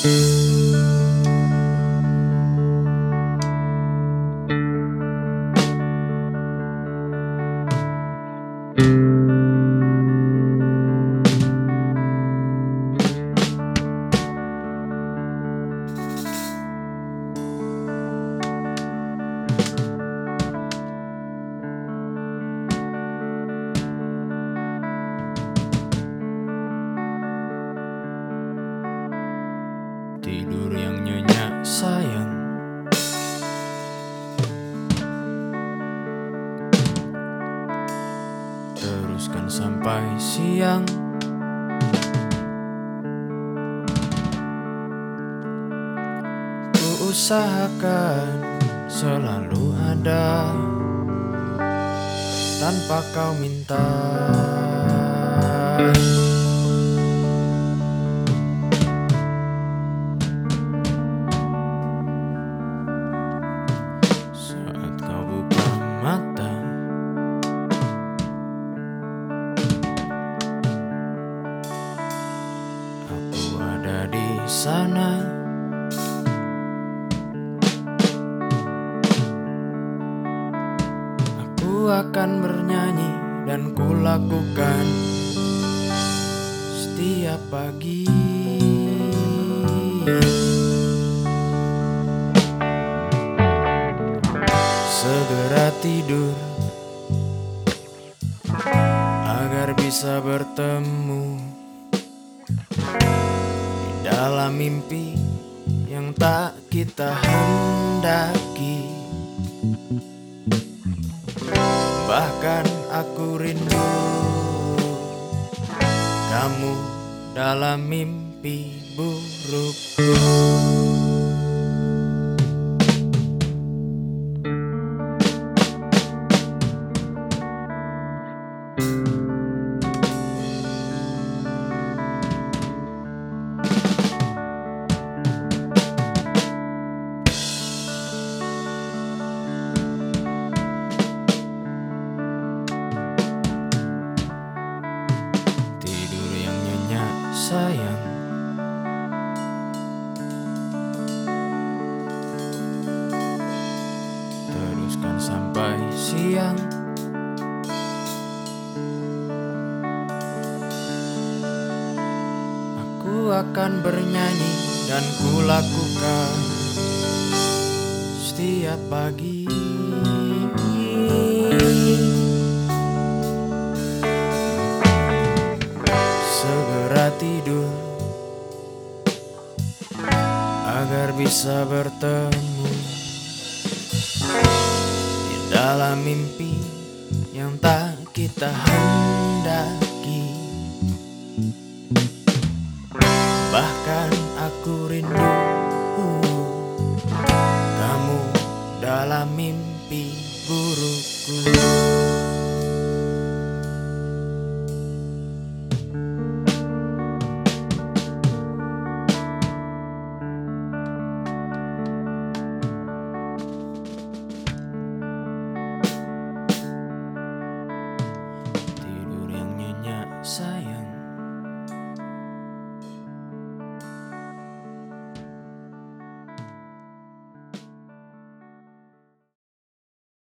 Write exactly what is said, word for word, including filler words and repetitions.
Tidur yang nyenyak sayang, teruskan sampai siang. Ku usahakan selalu ada tanpa kau minta. Saat kau buka mata, aku ada di sana. Aku akan bernyanyi dan ku lakukan setiap pagi. Segera tidur agar bisa bertemu di dalam mimpi yang tak kita hendaki. Bahkan aku rindu kamu dalam mimpi burukku. Tidur yang nyenyak sayang, teruskan sampai siang. Aku akan bernyanyi dan ku lakukan setiap pagi. Segera tidur agar bisa bertemu di dalam mimpi yang tak kita hendaki. Bahkan aku rindu kamu dalam mimpi burukku.